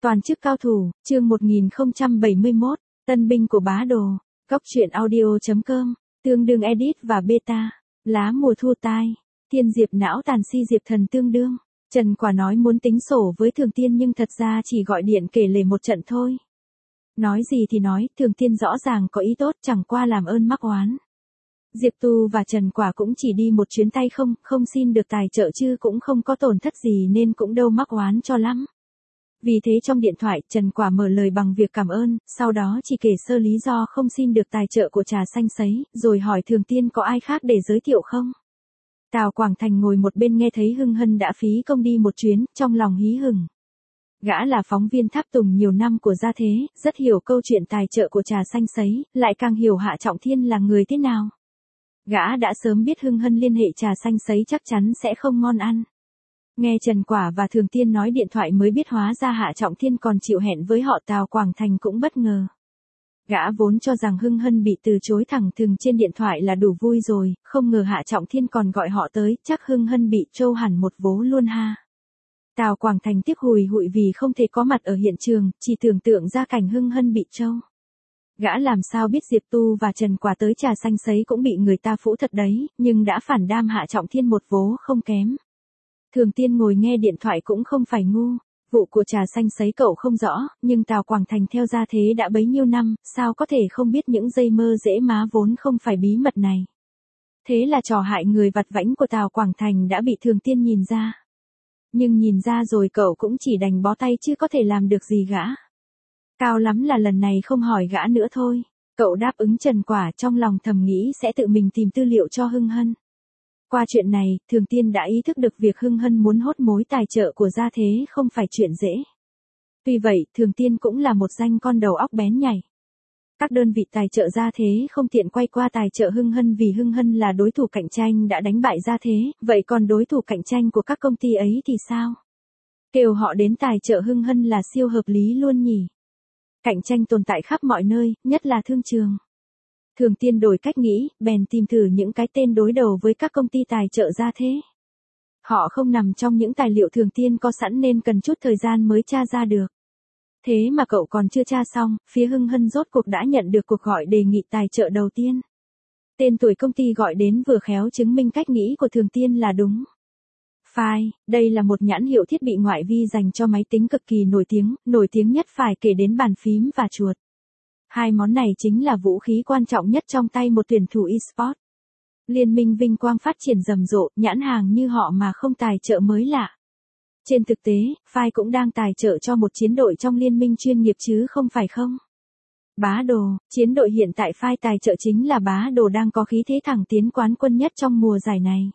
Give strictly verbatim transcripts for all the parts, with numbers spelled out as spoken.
Toàn chức cao thủ, chương một nghìn không trăm bảy mươi mốt, tân binh của bá đồ, góc truyện audio chấm com, tương đương edit và beta, lá mùa thu tai, tiên diệp não tàn si diệp thần tương đương. Trần Quả nói muốn tính sổ với Thường Tiên nhưng thật ra chỉ gọi điện kể lể một trận thôi. Nói gì thì nói, Thường Tiên rõ ràng có ý tốt chẳng qua làm ơn mắc oán. Diệp Tu và Trần Quả cũng chỉ đi một chuyến tay không, không xin được tài trợ chứ cũng không có tổn thất gì nên cũng đâu mắc oán cho lắm. Vì thế trong điện thoại, Trần Quả mở lời bằng việc cảm ơn, sau đó chỉ kể sơ lý do không xin được tài trợ của trà xanh sấy, rồi hỏi Thường Tiên có ai khác để giới thiệu không. Tào Quảng Thành ngồi một bên nghe thấy Hưng Hân đã phí công đi một chuyến, trong lòng hí hửng. Gã là phóng viên tháp tùng nhiều năm của Gia Thế, rất hiểu câu chuyện tài trợ của trà xanh sấy, lại càng hiểu Hạ Trọng Thiên là người thế nào. Gã đã sớm biết Hưng Hân liên hệ trà xanh sấy chắc chắn sẽ không ngon ăn. Nghe Trần Quả và Thường Tiên nói điện thoại mới biết hóa ra Hạ Trọng Thiên còn chịu hẹn với họ, Tào Quảng Thành cũng bất ngờ. Gã vốn cho rằng Hưng Hân bị từ chối thẳng thừng trên điện thoại là đủ vui rồi, không ngờ Hạ Trọng Thiên còn gọi họ tới, chắc Hưng Hân bị trâu hẳn một vố luôn ha. Tào Quảng Thành tiếc hùi hụi vì không thể có mặt ở hiện trường, chỉ tưởng tượng ra cảnh Hưng Hân bị trâu. Gã làm sao biết Diệp Tu và Trần Quả tới trà xanh sấy cũng bị người ta phũ thật đấy, nhưng đã phản đam Hạ Trọng Thiên một vố không kém. Thường Tiên ngồi nghe điện thoại cũng không phải ngu, vụ của trà xanh sấy cậu không rõ, nhưng Tào Quảng Thành theo Gia Thế đã bấy nhiêu năm, sao có thể không biết những dây mơ dễ má vốn không phải bí mật này. Thế là trò hại người vặt vãnh của Tào Quảng Thành đã bị Thường Tiên nhìn ra. Nhưng nhìn ra rồi cậu cũng chỉ đành bó tay chứ có thể làm được gì gã. Cao lắm là lần này không hỏi gã nữa thôi. Cậu đáp ứng Trần Quả trong lòng thầm nghĩ sẽ tự mình tìm tư liệu cho Hưng Hân. Qua chuyện này, Thường Tiên đã ý thức được việc Hưng Hân muốn hốt mối tài trợ của Gia Thế không phải chuyện dễ. Tuy vậy, Thường Tiên cũng là một danh con đầu óc bén nhảy. Các đơn vị tài trợ Gia Thế không tiện quay qua tài trợ Hưng Hân vì Hưng Hân là đối thủ cạnh tranh đã đánh bại Gia Thế, vậy còn đối thủ cạnh tranh của các công ty ấy thì sao? Kêu họ đến tài trợ Hưng Hân là siêu hợp lý luôn nhỉ. Cạnh tranh tồn tại khắp mọi nơi, nhất là thương trường. Thường Tiên đổi cách nghĩ, bèn tìm thử những cái tên đối đầu với các công ty tài trợ Gia Thế. Họ không nằm trong những tài liệu Thường Tiên có sẵn nên cần chút thời gian mới tra ra được. Thế mà cậu còn chưa tra xong, phía Hưng Hân rốt cuộc đã nhận được cuộc gọi đề nghị tài trợ đầu tiên. Tên tuổi công ty gọi đến vừa khéo chứng minh cách nghĩ của Thường Tiên là đúng. Phai, đây là một nhãn hiệu thiết bị ngoại vi dành cho máy tính cực kỳ nổi tiếng, nổi tiếng nhất phải kể đến bàn phím và chuột. Hai món này chính là vũ khí quan trọng nhất trong tay một tuyển thủ eSports. Liên minh vinh quang phát triển rầm rộ, nhãn hàng như họ mà không tài trợ mới lạ. Trên thực tế, Phai cũng đang tài trợ cho một chiến đội trong liên minh chuyên nghiệp chứ không phải không. Bá Đồ, chiến đội hiện tại Phai tài trợ chính là Bá Đồ đang có khí thế thẳng tiến quán quân nhất trong mùa giải này.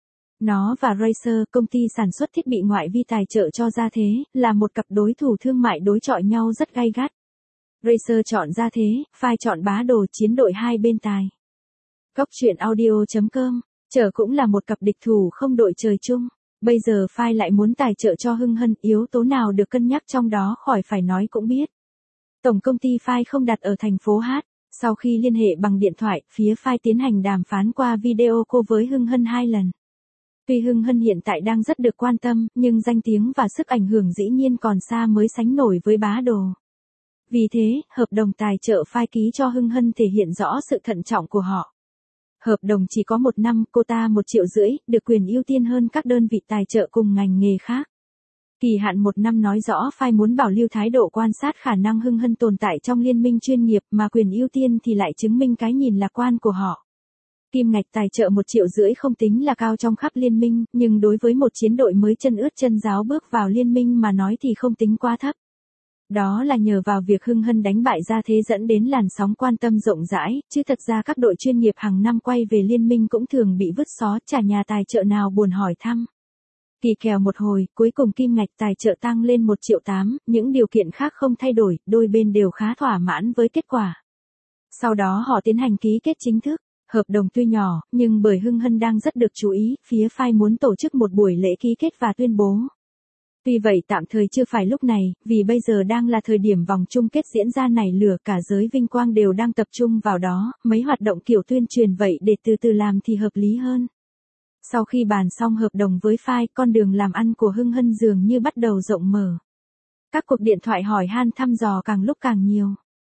Nó và Razer, công ty sản xuất thiết bị ngoại vi tài trợ cho Gia Thế, là một cặp đối thủ thương mại đối chọi nhau rất gay gắt. Razer chọn Gia Thế, Phai chọn Bá Đồ, chiến đội hai bên tài. Góc truyện audio chấm com, chờ cũng là một cặp địch thủ không đội trời chung. Bây giờ Phai lại muốn tài trợ cho Hưng Hân, yếu tố nào được cân nhắc trong đó khỏi phải nói cũng biết. Tổng công ty Phai không đặt ở thành phố Hát. Sau khi liên hệ bằng điện thoại, phía Phai tiến hành đàm phán qua video call với Hưng Hân hai lần. Tuy Hưng Hân hiện tại đang rất được quan tâm, nhưng danh tiếng và sức ảnh hưởng dĩ nhiên còn xa mới sánh nổi với Bá Đồ. Vì thế, hợp đồng tài trợ Phai ký cho Hưng Hân thể hiện rõ sự thận trọng của họ. Hợp đồng chỉ có một năm, quota một triệu rưỡi, được quyền ưu tiên hơn các đơn vị tài trợ cùng ngành nghề khác. Kỳ hạn một năm nói rõ Phai muốn bảo lưu thái độ quan sát khả năng Hưng Hân tồn tại trong liên minh chuyên nghiệp, mà quyền ưu tiên thì lại chứng minh cái nhìn lạc quan của họ. Kim ngạch tài trợ một triệu rưỡi không tính là cao trong khắp liên minh, nhưng đối với một chiến đội mới chân ướt chân ráo bước vào liên minh mà nói thì không tính quá thấp. Đó là nhờ vào việc Hưng Hân đánh bại Gia Thế dẫn đến làn sóng quan tâm rộng rãi, chứ thật ra các đội chuyên nghiệp hàng năm quay về liên minh cũng thường bị vứt xó, chả nhà tài trợ nào buồn hỏi thăm. Kỳ kèo một hồi, cuối cùng kim ngạch tài trợ tăng lên một triệu tám, những điều kiện khác không thay đổi, đôi bên đều khá thỏa mãn với kết quả. Sau đó họ tiến hành ký kết chính thức. Hợp đồng tuy nhỏ, nhưng bởi Hưng Hân đang rất được chú ý, phía Phai muốn tổ chức một buổi lễ ký kết và tuyên bố. Tuy vậy tạm thời chưa phải lúc này, vì bây giờ đang là thời điểm vòng chung kết diễn ra nảy lửa, cả giới vinh quang đều đang tập trung vào đó, mấy hoạt động kiểu tuyên truyền vậy để từ từ làm thì hợp lý hơn. Sau khi bàn xong hợp đồng với Phai, con đường làm ăn của Hưng Hân dường như bắt đầu rộng mở. Các cuộc điện thoại hỏi han thăm dò càng lúc càng nhiều.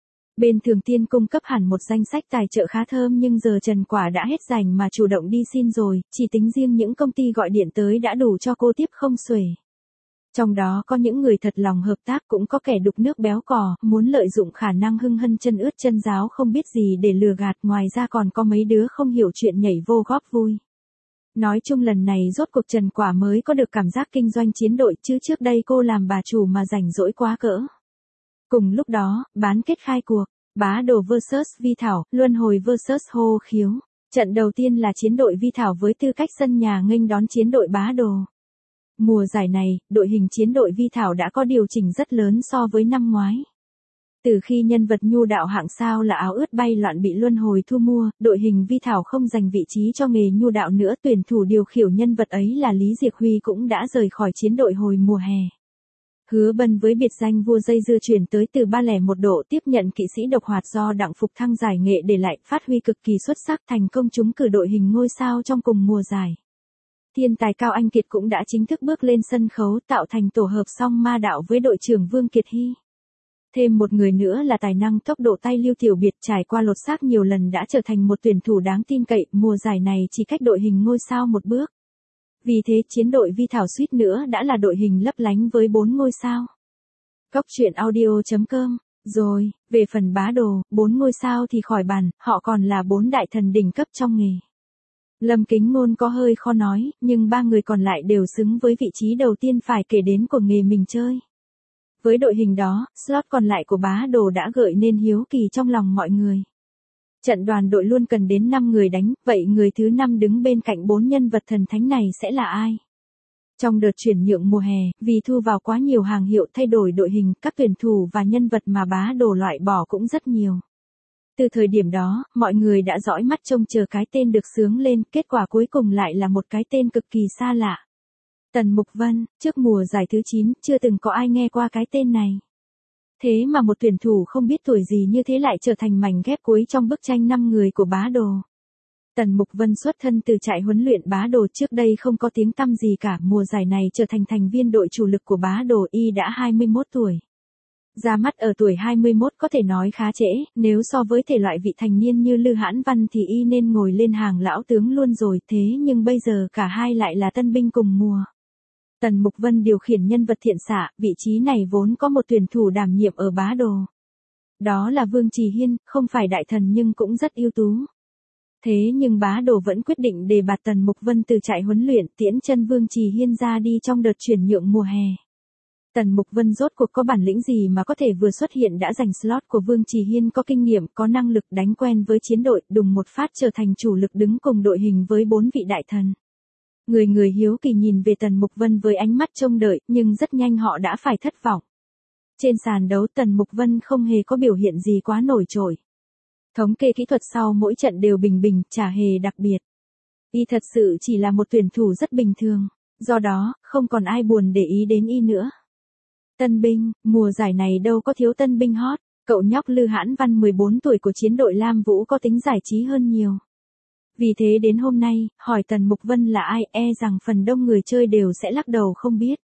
Bên Thường Tiên cung cấp hẳn một danh sách tài trợ khá thơm nhưng giờ Trần Quả đã hết rảnh mà chủ động đi xin rồi, chỉ tính riêng những công ty gọi điện tới đã đủ cho cô tiếp không xuể. Trong đó có những người thật lòng hợp tác, cũng có kẻ đục nước béo cò, muốn lợi dụng khả năng hưng hân chân ướt chân ráo không biết gì để lừa gạt, ngoài ra còn có mấy đứa không hiểu chuyện nhảy vô góp vui. Nói chung lần này rốt cuộc Trần Quả mới có được cảm giác kinh doanh chiến đội, chứ trước đây cô làm bà chủ mà rảnh rỗi quá cỡ. Cùng lúc đó, bán kết khai cuộc, Bá Đồ versus Vi Thảo, luân hồi versus Hô Khiếu. Trận đầu tiên là chiến đội Vi Thảo với tư cách sân nhà nghênh đón chiến đội Bá Đồ. Mùa giải này, đội hình chiến đội Vi Thảo đã có điều chỉnh rất lớn so với năm ngoái. Từ khi nhân vật nhu đạo hạng sao là áo ướt bay loạn bị luân hồi thu mua, đội hình Vi Thảo không giành vị trí cho nghề nhu đạo nữa, tuyển thủ điều khiển nhân vật ấy là Lý Diệc Huy cũng đã rời khỏi chiến đội hồi mùa hè. Hứa Bân với biệt danh vua dây dưa chuyển tới từ ba lẻ một độ tiếp nhận kỵ sĩ độc hoạt do Đặng Phục Thăng giải nghệ để lại, phát huy cực kỳ xuất sắc, thành công trúng cử đội hình ngôi sao trong cùng mùa giải. Thiên tài Cao Anh Kiệt cũng đã chính thức bước lên sân khấu, tạo thành tổ hợp song ma đạo với đội trưởng Vương Kiệt Hy. Thêm một người nữa là tài năng tốc độ tay Lưu Tiểu Biệt, trải qua lột xác nhiều lần đã trở thành một tuyển thủ đáng tin cậy, mùa giải này chỉ cách đội hình ngôi sao một bước. Vì thế chiến đội Vi Thảo suýt nữa đã là đội hình lấp lánh với bốn ngôi sao. Cóc truyện audio chấm com. Rồi, về phần Bá Đồ, bốn ngôi sao thì khỏi bàn, họ còn là bốn đại thần đỉnh cấp trong nghề. Lâm Kính Ngôn có hơi khó nói, nhưng ba người còn lại đều xứng với vị trí đầu tiên phải kể đến của nghề mình chơi. Với đội hình đó, slot còn lại của Bá Đồ đã gợi nên hiếu kỳ trong lòng mọi người. Trận đoàn đội luôn cần đến năm người đánh, vậy người thứ năm đứng bên cạnh bốn nhân vật thần thánh này sẽ là ai? Trong đợt chuyển nhượng mùa hè, vì thu vào quá nhiều hàng hiệu thay đổi đội hình, các tuyển thủ và nhân vật mà Bá Đồ loại bỏ cũng rất nhiều. Từ thời điểm đó, mọi người đã dõi mắt trông chờ cái tên được xướng lên, kết quả cuối cùng lại là một cái tên cực kỳ xa lạ. Tần Mục Vân, trước mùa giải thứ chín, chưa từng có ai nghe qua cái tên này. Thế mà một tuyển thủ không biết tuổi gì như thế lại trở thành mảnh ghép cuối trong bức tranh năm người của Bá Đồ. Tần Mục Vân xuất thân từ trại huấn luyện Bá Đồ, trước đây không có tiếng tăm gì cả, mùa giải này trở thành thành viên đội chủ lực của Bá Đồ, y đã hai mươi mốt tuổi. Ra mắt ở tuổi hai mươi mốt có thể nói khá trễ, nếu so với thể loại vị thành niên như Lư Hãn Văn thì y nên ngồi lên hàng lão tướng luôn rồi, thế nhưng bây giờ cả hai lại là tân binh cùng mùa. Tần Mục Vân điều khiển nhân vật thiện xạ, vị trí này vốn có một tuyển thủ đảm nhiệm ở Bá Đồ. Đó là Vương Trì Hiên, không phải đại thần nhưng cũng rất ưu tú. Thế nhưng Bá Đồ vẫn quyết định đề bạt Tần Mục Vân từ trại huấn luyện, tiễn chân Vương Trì Hiên ra đi trong đợt chuyển nhượng mùa hè. Tần Mục Vân rốt cuộc có bản lĩnh gì mà có thể vừa xuất hiện đã giành slot của Vương Trì Hiên, có kinh nghiệm, có năng lực, đánh quen với chiến đội, đùng một phát trở thành chủ lực đứng cùng đội hình với bốn vị đại thần. Người người hiếu kỳ nhìn về Tần Mục Vân với ánh mắt trông đợi, nhưng rất nhanh họ đã phải thất vọng. Trên sàn đấu Tần Mục Vân không hề có biểu hiện gì quá nổi trội. Thống kê kỹ thuật sau mỗi trận đều bình bình, chả hề đặc biệt. Y thật sự chỉ là một tuyển thủ rất bình thường, do đó, không còn ai buồn để ý đến y nữa. Tân binh, mùa giải này đâu có thiếu tân binh hot, cậu nhóc Lư Hãn Văn mười bốn tuổi của chiến đội Lam Vũ có tính giải trí hơn nhiều. Vì thế đến hôm nay, hỏi Tần Mục Vân là ai, e rằng phần đông người chơi đều sẽ lắc đầu không biết.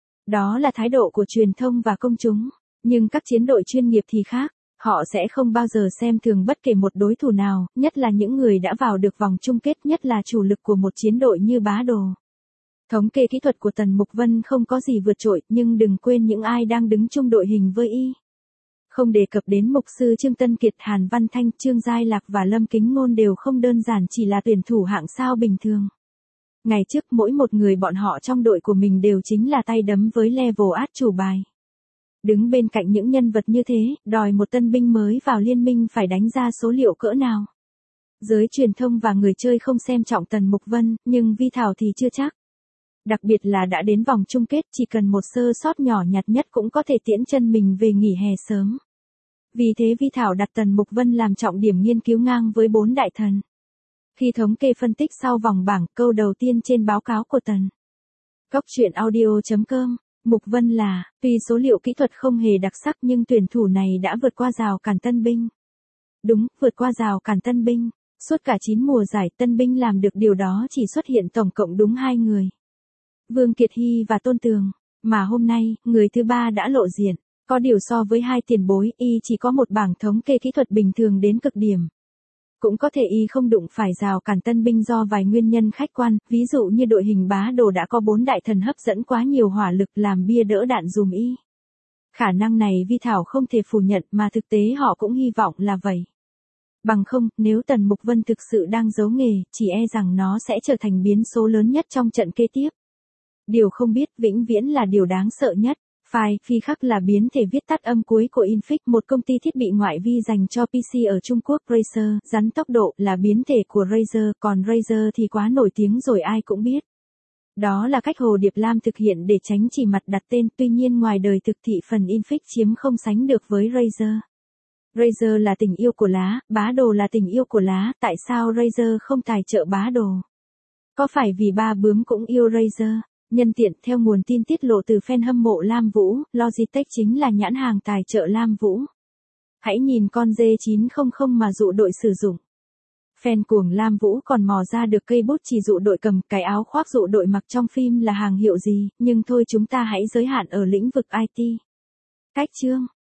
Đó là thái độ của truyền thông và công chúng, nhưng các chiến đội chuyên nghiệp thì khác, họ sẽ không bao giờ xem thường bất kể một đối thủ nào, nhất là những người đã vào được vòng chung kết, nhất là chủ lực của một chiến đội như Bá Đồ. Thống kê kỹ thuật của Tần Mục Vân không có gì vượt trội, nhưng đừng quên những ai đang đứng chung đội hình với y. Không đề cập đến mục sư Trương Tân Kiệt, Hàn Văn Thanh, Trương Giai Lạc và Lâm Kính Ngôn đều không đơn giản chỉ là tuyển thủ hạng sao bình thường. Ngày trước mỗi một người bọn họ trong đội của mình đều chính là tay đấm với level át chủ bài. Đứng bên cạnh những nhân vật như thế, đòi một tân binh mới vào liên minh phải đánh ra số liệu cỡ nào. Giới truyền thông và người chơi không xem trọng Tần Mục Vân, nhưng Vi Thảo thì chưa chắc. Đặc biệt là đã đến vòng chung kết, chỉ cần một sơ sót nhỏ nhặt nhất cũng có thể tiễn chân mình về nghỉ hè sớm. Vì thế Vi Thảo đặt Tần Mục Vân làm trọng điểm nghiên cứu ngang với bốn đại thần. Khi thống kê phân tích sau vòng bảng, câu đầu tiên trên báo cáo của Tần Cóc truyện audio chấm com, Mục Vân là, tuy số liệu kỹ thuật không hề đặc sắc nhưng tuyển thủ này đã vượt qua rào cản tân binh. Đúng, vượt qua rào cản tân binh. Suốt cả chín mùa giải, tân binh làm được điều đó chỉ xuất hiện tổng cộng đúng hai người. Vương Kiệt Hy và Tôn Tường. Mà hôm nay, người thứ ba đã lộ diện. Có điều so với hai tiền bối, y chỉ có một bảng thống kê kỹ thuật bình thường đến cực điểm. Cũng có thể y không đụng phải rào cản tân binh do vài nguyên nhân khách quan, ví dụ như đội hình bá đồ đã có bốn đại thần hấp dẫn quá nhiều hỏa lực làm bia đỡ đạn dùm y. Khả năng này Vi Thảo không thể phủ nhận mà thực tế họ cũng hy vọng là vậy. Bằng không, nếu Tần Mục Vân thực sự đang giấu nghề, chỉ e rằng nó sẽ trở thành biến số lớn nhất trong trận kế tiếp. Điều không biết vĩnh viễn là điều đáng sợ nhất. Phai phi khắc là biến thể viết tắt âm cuối của Infix, một công ty thiết bị ngoại vi dành cho pê xê ở Trung Quốc. Razer, rắn tốc độ là biến thể của Razer, còn Razer thì quá nổi tiếng rồi ai cũng biết. Đó là cách Hồ Điệp Lam thực hiện để tránh chỉ mặt đặt tên, tuy nhiên ngoài đời thực thị phần Infix chiếm không sánh được với Razer. Razer là tình yêu của lá, bá đồ là tình yêu của lá, tại sao Razer không tài trợ bá đồ? Có phải vì ba bướm cũng yêu Razer? Nhân tiện, theo nguồn tin tiết lộ từ fan hâm mộ Lam Vũ, Logitech chính là nhãn hàng tài trợ Lam Vũ. Hãy nhìn con G chín trăm mà dụ đội sử dụng. Fan cuồng Lam Vũ còn mò ra được cây bút chỉ dụ đội cầm, cái áo khoác dụ đội mặc trong phim là hàng hiệu gì, nhưng thôi chúng ta hãy giới hạn ở lĩnh vực i tê. Cách chương